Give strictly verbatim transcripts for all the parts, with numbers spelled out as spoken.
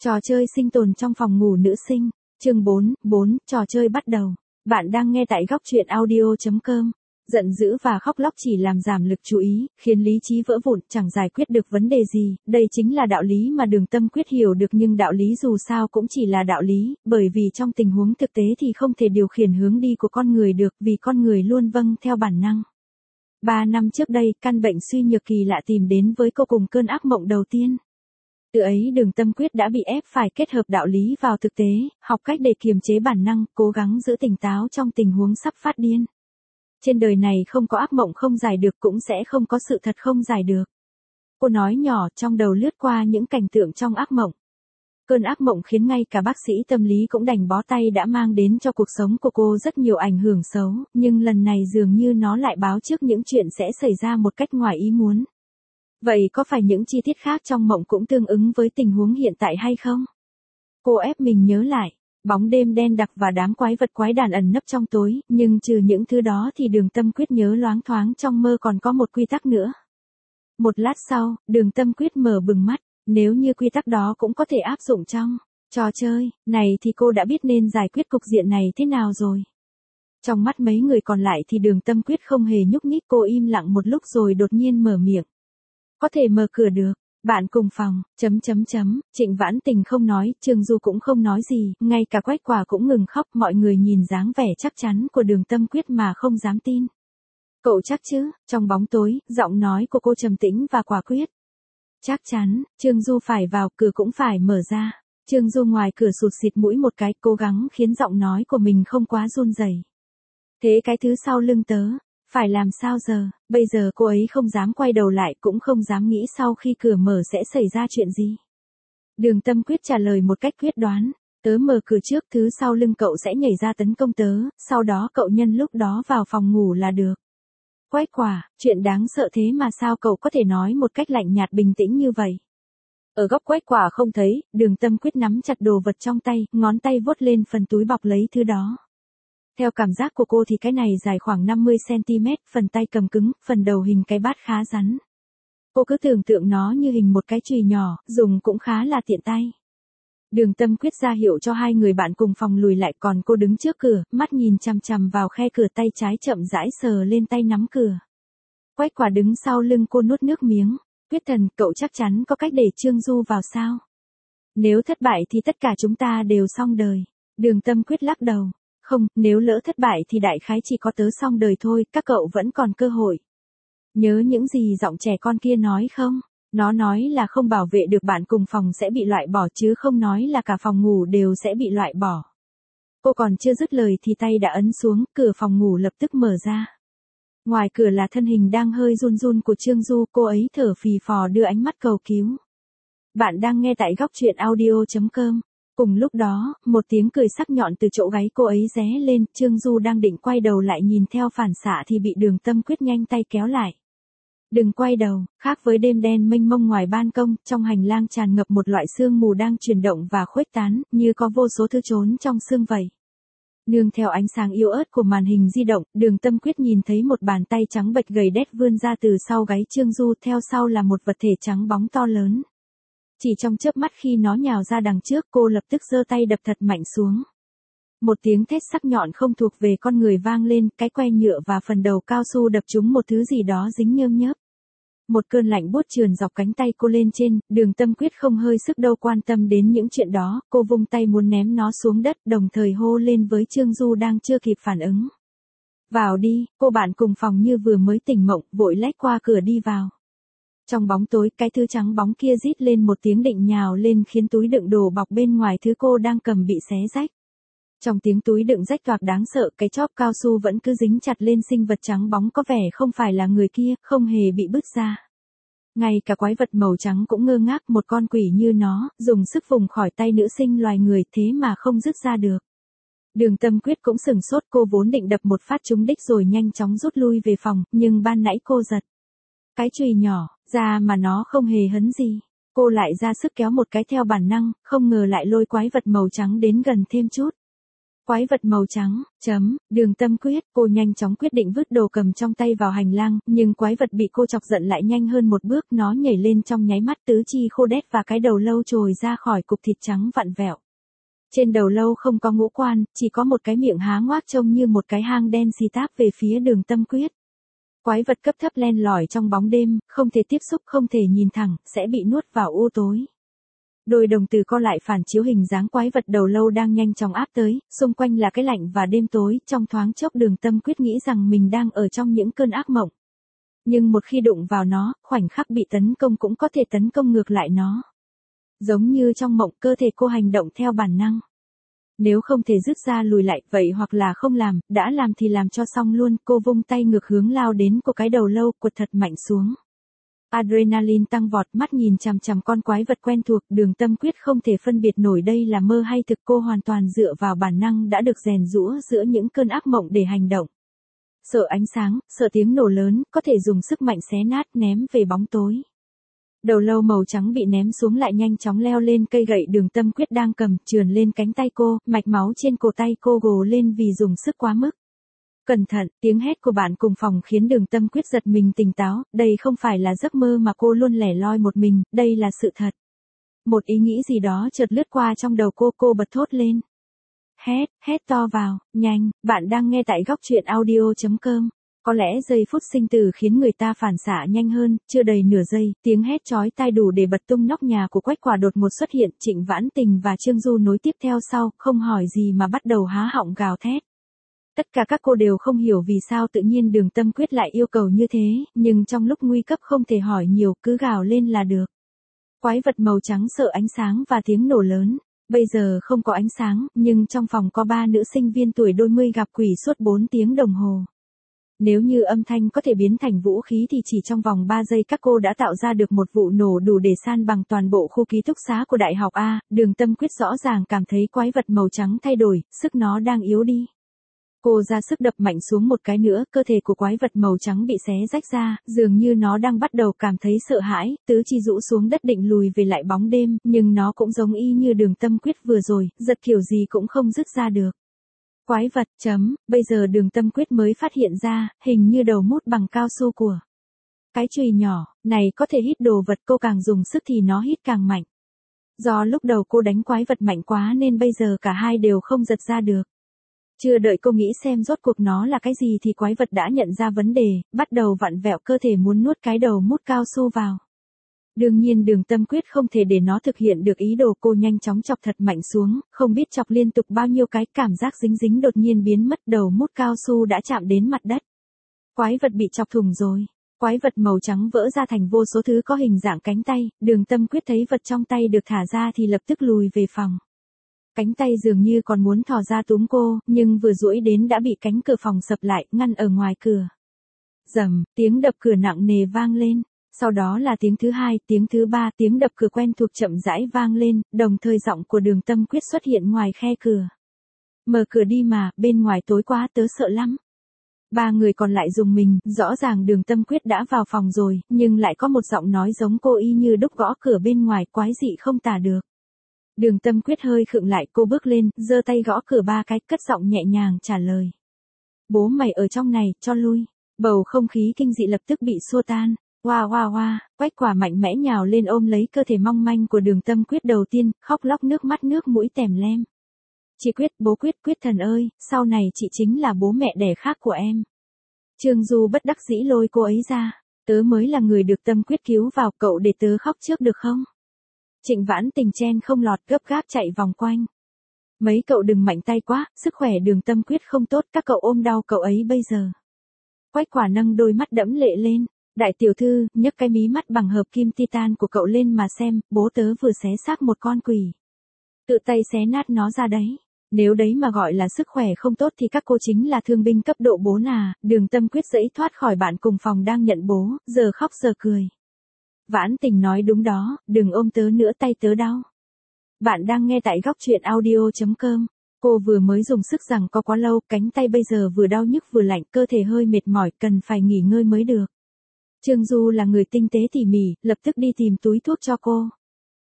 Trò chơi sinh tồn trong phòng ngủ nữ sinh, chương bốn, bốn, trò chơi bắt đầu. Bạn đang nghe tại góc truyện audio chấm com. Giận dữ và khóc lóc chỉ làm giảm lực chú ý, khiến lý trí vỡ vụn, chẳng giải quyết được vấn đề gì. Đây chính là đạo lý mà Đường Tâm Quyết hiểu được, nhưng đạo lý dù sao cũng chỉ là đạo lý, bởi vì trong tình huống thực tế thì không thể điều khiển hướng đi của con người được, vì con người luôn vâng theo bản năng. Ba năm trước đây, căn bệnh suy nhược kỳ lạ tìm đến với cô cùng cơn ác mộng đầu tiên. Từ ấy Đường Tâm Quyết đã bị ép phải kết hợp đạo lý vào thực tế, học cách để kiềm chế bản năng, cố gắng giữ tỉnh táo trong tình huống sắp phát điên. Trên đời này không có ác mộng không giải được, cũng sẽ không có sự thật không giải được. Cô nói nhỏ, trong đầu lướt qua những cảnh tượng trong ác mộng. Cơn ác mộng khiến ngay cả bác sĩ tâm lý cũng đành bó tay, đã mang đến cho cuộc sống của cô rất nhiều ảnh hưởng xấu, nhưng lần này dường như nó lại báo trước những chuyện sẽ xảy ra một cách ngoài ý muốn. Vậy có phải những chi tiết khác trong mộng cũng tương ứng với tình huống hiện tại hay không? Cô ép mình nhớ lại, bóng đêm đen đặc và đám quái vật quái đản ẩn nấp trong tối, nhưng trừ những thứ đó thì Đường Tâm Quyết nhớ loáng thoáng trong mơ còn có một quy tắc nữa. Một lát sau, Đường Tâm Quyết mở bừng mắt, nếu như quy tắc đó cũng có thể áp dụng trong trò chơi này thì cô đã biết nên giải quyết cục diện này thế nào rồi. Trong mắt mấy người còn lại thì Đường Tâm Quyết không hề nhúc nhích, cô im lặng một lúc rồi đột nhiên mở miệng. Có thể mở cửa được, bạn cùng phòng, chấm chấm chấm, Trịnh Vãn Tình không nói, Trương Du cũng không nói gì, ngay cả Quách Quả cũng ngừng khóc, mọi người nhìn dáng vẻ chắc chắn của Đường Tâm Quyết mà không dám tin. Cậu chắc chứ? Trong bóng tối, giọng nói của cô trầm tĩnh và quả quyết. Chắc chắn, Trương Du phải vào, cửa cũng phải mở ra. Trương Du ngoài cửa sụt xịt mũi một cái, cố gắng khiến giọng nói của mình không quá run rẩy. Thế cái thứ sau lưng tớ, phải làm sao giờ? Bây giờ cô ấy không dám quay đầu lại, cũng không dám nghĩ sau khi cửa mở sẽ xảy ra chuyện gì. Đường Tâm Quyết trả lời một cách quyết đoán. Tớ mở cửa trước, thứ sau lưng cậu sẽ nhảy ra tấn công tớ, sau đó cậu nhân lúc đó vào phòng ngủ là được. Quách Quả, chuyện đáng sợ thế mà sao cậu có thể nói một cách lạnh nhạt bình tĩnh như vậy? Ở góc Quách Quả không thấy, Đường Tâm Quyết nắm chặt đồ vật trong tay, ngón tay vuốt lên phần túi bọc lấy thứ đó. Theo cảm giác của cô thì cái này dài khoảng năm mươi xăng ti mét, phần tay cầm cứng, phần đầu hình cái bát khá rắn. Cô cứ tưởng tượng nó như hình một cái chùy nhỏ, dùng cũng khá là tiện tay. Đường Tâm Quyết ra hiệu cho hai người bạn cùng phòng lùi lại, còn cô đứng trước cửa, mắt nhìn chằm chằm vào khe cửa, tay trái chậm rãi sờ lên tay nắm cửa. Quách Quả đứng sau lưng cô nuốt nước miếng. Quyết Thần, cậu chắc chắn có cách để Trương Du vào sao? Nếu thất bại thì tất cả chúng ta đều xong đời. Đường Tâm Quyết lắc đầu. Không, nếu lỡ thất bại thì đại khái chỉ có tớ xong đời thôi, các cậu vẫn còn cơ hội. Nhớ những gì giọng trẻ con kia nói không? Nó nói là không bảo vệ được bạn cùng phòng sẽ bị loại bỏ, chứ không nói là cả phòng ngủ đều sẽ bị loại bỏ. Cô còn chưa dứt lời thì tay đã ấn xuống, cửa phòng ngủ lập tức mở ra. Ngoài cửa là thân hình đang hơi run run của Trương Du, cô ấy thở phì phò đưa ánh mắt cầu cứu. Bạn đang nghe tại góc truyện audio chấm com. Cùng lúc đó, một tiếng cười sắc nhọn từ chỗ gáy cô ấy ré lên, Trương Du đang định quay đầu lại nhìn theo phản xạ thì bị Đường Tâm Quyết nhanh tay kéo lại. Đừng quay đầu, khác với đêm đen mênh mông ngoài ban công, trong hành lang tràn ngập một loại sương mù đang chuyển động và khuếch tán, như có vô số thứ trốn trong sương vậy. Nương theo ánh sáng yếu ớt của màn hình di động, Đường Tâm Quyết nhìn thấy một bàn tay trắng bệch gầy đét vươn ra từ sau gáy Trương Du, theo sau là một vật thể trắng bóng to lớn. Chỉ trong chớp mắt khi nó nhào ra đằng trước, cô lập tức giơ tay đập thật mạnh xuống. Một tiếng thét sắc nhọn không thuộc về con người vang lên, cái que nhựa và phần đầu cao su đập trúng một thứ gì đó dính nhơm nhớp. Một cơn lạnh buốt trườn dọc cánh tay cô lên trên, Đường Tâm Quyết không hơi sức đâu quan tâm đến những chuyện đó, cô vung tay muốn ném nó xuống đất, đồng thời hô lên với Trương Du đang chưa kịp phản ứng. Vào đi, cô bạn cùng phòng như vừa mới tỉnh mộng, vội lách qua cửa đi vào. Trong bóng tối, cái thứ trắng bóng kia rít lên một tiếng định nhào lên, khiến túi đựng đồ bọc bên ngoài thứ cô đang cầm bị xé rách. Trong tiếng túi đựng rách toạc đáng sợ, cái chóp cao su vẫn cứ dính chặt lên sinh vật trắng bóng, có vẻ không phải là người kia, không hề bị bứt ra. Ngay cả quái vật màu trắng cũng ngơ ngác, một con quỷ như nó, dùng sức vùng khỏi tay nữ sinh loài người thế mà không dứt ra được. Đường Tâm Quyết cũng sửng sốt, cô vốn định đập một phát trúng đích rồi nhanh chóng rút lui về phòng, nhưng ban nãy cô giật cái chùy nhỏ ra mà nó không hề hấn gì. Cô lại ra sức kéo một cái theo bản năng, không ngờ lại lôi quái vật màu trắng đến gần thêm chút. Quái vật màu trắng, chấm, Đường Tâm Quyết, cô nhanh chóng quyết định vứt đồ cầm trong tay vào hành lang, nhưng quái vật bị cô chọc giận lại nhanh hơn một bước, nó nhảy lên trong nháy mắt tứ chi khô đét và cái đầu lâu trồi ra khỏi cục thịt trắng vặn vẹo. Trên đầu lâu không có ngũ quan, chỉ có một cái miệng há ngoác trông như một cái hang đen xì táp về phía Đường Tâm Quyết. Quái vật cấp thấp len lỏi trong bóng đêm, không thể tiếp xúc, không thể nhìn thẳng, sẽ bị nuốt vào u tối. Đôi đồng tử co lại phản chiếu hình dáng quái vật đầu lâu đang nhanh chóng áp tới, xung quanh là cái lạnh và đêm tối, trong thoáng chốc Đường Tâm Quyết nghĩ rằng mình đang ở trong những cơn ác mộng. Nhưng một khi đụng vào nó, khoảnh khắc bị tấn công cũng có thể tấn công ngược lại nó. Giống như trong mộng, cơ thể cô hành động theo bản năng. Nếu không thể rút ra lùi lại, vậy hoặc là không làm, đã làm thì làm cho xong luôn, cô vung tay ngược hướng lao đến của cái đầu lâu, quật thật mạnh xuống. Adrenaline tăng vọt, mắt nhìn chằm chằm con quái vật quen thuộc, Đường Tâm Quyết không thể phân biệt nổi đây là mơ hay thực, cô hoàn toàn dựa vào bản năng đã được rèn giũa giữa những cơn ác mộng để hành động. Sợ ánh sáng, sợ tiếng nổ lớn, có thể dùng sức mạnh xé nát ném về bóng tối. Đầu lâu màu trắng bị ném xuống lại nhanh chóng leo lên cây gậy Đường Tâm Quyết đang cầm, trườn lên cánh tay cô, mạch máu trên cổ tay cô gồ lên vì dùng sức quá mức. Cẩn thận, tiếng hét của bạn cùng phòng khiến Đường Tâm Quyết giật mình tỉnh táo, đây không phải là giấc mơ mà cô luôn lẻ loi một mình, đây là sự thật. Một ý nghĩ gì đó chợt lướt qua trong đầu cô, cô bật thốt lên. Hét, hét to vào, nhanh, bạn đang nghe tại góc truyện audio chấm com. Có lẽ giây phút sinh tử khiến người ta phản xạ nhanh hơn, chưa đầy nửa giây, tiếng hét chói tai đủ để bật tung nóc nhà của Quách Quả đột ngột xuất hiện, Trịnh Vãn Tình và Trương Du nối tiếp theo sau, không hỏi gì mà bắt đầu há họng gào thét. Tất cả các cô đều không hiểu vì sao tự nhiên Đường Tâm Quyết lại yêu cầu như thế, nhưng trong lúc nguy cấp không thể hỏi nhiều, cứ gào lên là được. Quái vật màu trắng sợ ánh sáng và tiếng nổ lớn. Bây giờ không có ánh sáng, nhưng trong phòng có ba nữ sinh viên tuổi đôi mươi gặp quỷ suốt bốn tiếng đồng hồ. Nếu như âm thanh có thể biến thành vũ khí thì chỉ trong vòng ba giây các cô đã tạo ra được một vụ nổ đủ để san bằng toàn bộ khu ký túc xá của đại học A. Đường Tâm Quyết rõ ràng cảm thấy quái vật màu trắng thay đổi, sức nó đang yếu đi. Cô ra sức đập mạnh xuống một cái nữa, cơ thể của quái vật màu trắng bị xé rách ra, dường như nó đang bắt đầu cảm thấy sợ hãi, tứ chi rũ xuống đất định lùi về lại bóng đêm, nhưng nó cũng giống y như Đường Tâm Quyết vừa rồi, giật kiểu gì cũng không dứt ra được. Quái vật, chấm, bây giờ Đường Tâm Quyết mới phát hiện ra, hình như đầu mút bằng cao su của cái chùy nhỏ, này có thể hít đồ vật, cô càng dùng sức thì nó hít càng mạnh. Do lúc đầu cô đánh quái vật mạnh quá nên bây giờ cả hai đều không giật ra được. Chưa đợi cô nghĩ xem rốt cuộc nó là cái gì thì quái vật đã nhận ra vấn đề, bắt đầu vặn vẹo cơ thể muốn nuốt cái đầu mút cao su vào. Đương nhiên Đường Tâm Quyết không thể để nó thực hiện được ý đồ, cô nhanh chóng chọc thật mạnh xuống, không biết chọc liên tục bao nhiêu cái, cảm giác dính dính đột nhiên biến mất, đầu mút cao su đã chạm đến mặt đất. Quái vật bị chọc thủng rồi. Quái vật màu trắng vỡ ra thành vô số thứ có hình dạng cánh tay, Đường Tâm Quyết thấy vật trong tay được thả ra thì lập tức lùi về phòng. Cánh tay dường như còn muốn thò ra túm cô, nhưng vừa duỗi đến đã bị cánh cửa phòng sập lại, ngăn ở ngoài cửa. Rầm, tiếng đập cửa nặng nề vang lên. Sau đó là tiếng thứ hai, tiếng thứ ba, tiếng đập cửa quen thuộc chậm rãi vang lên, đồng thời giọng của Đường Tâm Quyết xuất hiện ngoài khe cửa. Mở cửa đi mà, bên ngoài tối quá, tớ sợ lắm. Ba người còn lại dùng mình, rõ ràng Đường Tâm Quyết đã vào phòng rồi, nhưng lại có một giọng nói giống cô y như đúc gõ cửa bên ngoài, quái dị không tả được. Đường Tâm Quyết hơi khựng lại, cô bước lên, giơ tay gõ cửa ba cái, cất giọng nhẹ nhàng trả lời. Bố mày ở trong này, cho lui. Bầu không khí kinh dị lập tức bị xua tan. Hoa hoa hoa, Quách Quả mạnh mẽ nhào lên ôm lấy cơ thể mong manh của Đường Tâm Quyết đầu tiên, khóc lóc nước mắt nước mũi tèm lem. Chị Quyết, bố Quyết, Quyết thần ơi, sau này chị chính là bố mẹ đẻ khác của em. Trương Du bất đắc dĩ lôi cô ấy ra. Tớ mới là người được Tâm Quyết cứu vào, cậu để tớ khóc trước được không? Trịnh Vãn Tình chen không lọt, gấp gáp chạy vòng quanh. Mấy cậu đừng mạnh tay quá, sức khỏe Đường Tâm Quyết không tốt, các cậu ôm đau cậu ấy bây giờ. Quách Quả nâng đôi mắt đẫm lệ lên. Đại tiểu thư, nhấc cái mí mắt bằng hợp kim titan của cậu lên mà xem, bố tớ vừa xé xác một con quỷ. Tự tay xé nát nó ra đấy. Nếu đấy mà gọi là sức khỏe không tốt thì các cô chính là thương binh cấp độ bốn à. Đường Tâm Quyết dẫy thoát khỏi bạn cùng phòng đang nhận bố, giờ khóc giờ cười. Vãn Tình nói đúng đó, đừng ôm tớ nữa, tay tớ đau. Bạn đang nghe tại góc truyện audio chấm com. Cô vừa mới dùng sức giằng co quá lâu, cánh tay bây giờ vừa đau nhức vừa lạnh, cơ thể hơi mệt mỏi, cần phải nghỉ ngơi mới được. Trương Du là người tinh tế tỉ mỉ, lập tức đi tìm túi thuốc cho cô.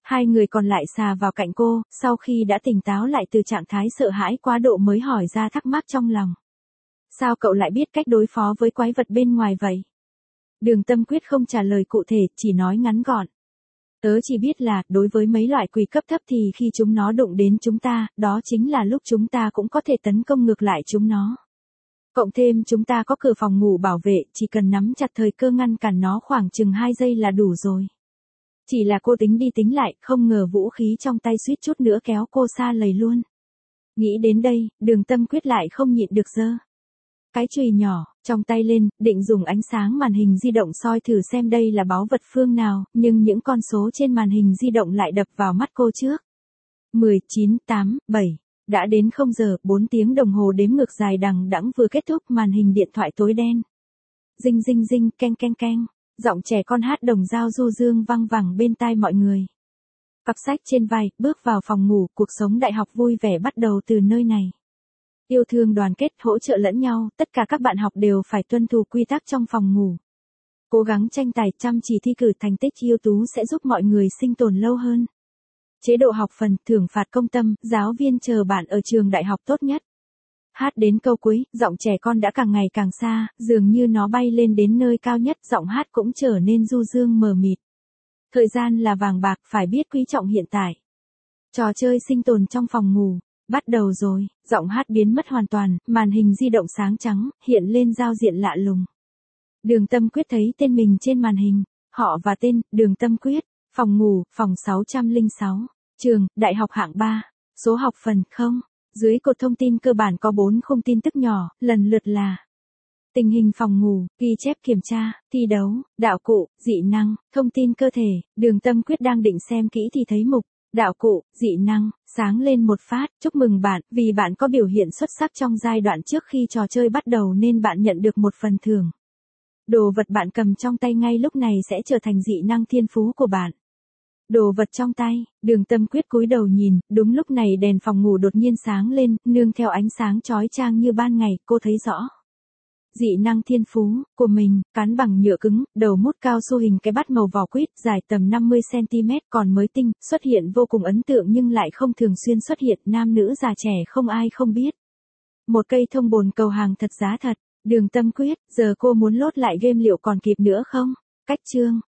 Hai người còn lại xà vào cạnh cô, sau khi đã tỉnh táo lại từ trạng thái sợ hãi quá độ mới hỏi ra thắc mắc trong lòng. Sao cậu lại biết cách đối phó với quái vật bên ngoài vậy? Đường Tâm Quyết không trả lời cụ thể, chỉ nói ngắn gọn. Tớ chỉ biết là, đối với mấy loại quỷ cấp thấp thì khi chúng nó đụng đến chúng ta, đó chính là lúc chúng ta cũng có thể tấn công ngược lại chúng nó. Cộng thêm chúng ta có cửa phòng ngủ bảo vệ, chỉ cần nắm chặt thời cơ ngăn cản nó khoảng chừng hai giây là đủ rồi. Chỉ là cô tính đi tính lại, không ngờ vũ khí trong tay suýt chút nữa kéo cô xa lầy luôn. Nghĩ đến đây, Đường Tâm Quyết lại không nhịn được giơ cái chùy nhỏ trong tay lên, định dùng ánh sáng màn hình di động soi thử xem đây là báu vật phương nào, nhưng những con số trên màn hình di động lại đập vào mắt cô trước. mười, chín, tám, bảy. Đã đến không giờ, bốn tiếng đồng hồ đếm ngược dài đằng đẵng vừa kết thúc, màn hình điện thoại tối đen. Dinh dinh dinh, keng keng keng. Giọng trẻ con hát đồng dao du dương vang vẳng bên tai mọi người. Cặp sách trên vai, bước vào phòng ngủ, cuộc sống đại học vui vẻ bắt đầu từ nơi này. Yêu thương đoàn kết, hỗ trợ lẫn nhau, tất cả các bạn học đều phải tuân thủ quy tắc trong phòng ngủ. Cố gắng tranh tài, chăm chỉ thi cử, thành tích ưu tú sẽ giúp mọi người sinh tồn lâu hơn. Chế độ học phần, thưởng phạt công tâm, giáo viên chờ bạn ở trường đại học tốt nhất. Hát đến câu cuối, giọng trẻ con đã càng ngày càng xa, dường như nó bay lên đến nơi cao nhất, giọng hát cũng trở nên du dương mờ mịt. Thời gian là vàng bạc, phải biết quý trọng hiện tại. Trò chơi sinh tồn trong phòng ngủ bắt đầu rồi, giọng hát biến mất hoàn toàn, màn hình di động sáng trắng, hiện lên giao diện lạ lùng. Đường Tâm Quyết thấy tên mình trên màn hình, họ và tên, Đường Tâm Quyết, phòng ngủ, phòng sáu không sáu, trường, đại học hạng ba, số học phần không. Dưới cột thông tin cơ bản có bốn khung tin tức nhỏ, lần lượt là tình hình phòng ngủ, ghi chép kiểm tra, thi đấu, đạo cụ, dị năng, thông tin cơ thể. Đường Tâm Quyết đang định xem kỹ thì thấy mục đạo cụ, dị năng sáng lên một phát, chúc mừng bạn, vì bạn có biểu hiện xuất sắc trong giai đoạn trước khi trò chơi bắt đầu nên bạn nhận được một phần thưởng. Đồ vật bạn cầm trong tay ngay lúc này sẽ trở thành dị năng thiên phú của bạn. Đồ vật trong tay, Đường Tâm Quyết cúi đầu nhìn, đúng lúc này đèn phòng ngủ đột nhiên sáng lên, nương theo ánh sáng chói chang như ban ngày, cô thấy rõ. Dị năng thiên phú của mình, cán bằng nhựa cứng, đầu mút cao su hình cái bát màu vỏ quýt, dài tầm năm mươi xăng ti mét, còn mới tinh, xuất hiện vô cùng ấn tượng nhưng lại không thường xuyên xuất hiện, nam nữ già trẻ không ai không biết. Một cây thông bồn cầu hàng thật giá thật. Đường Tâm Quyết, giờ cô muốn lốt lại game liệu còn kịp nữa không? Cách chương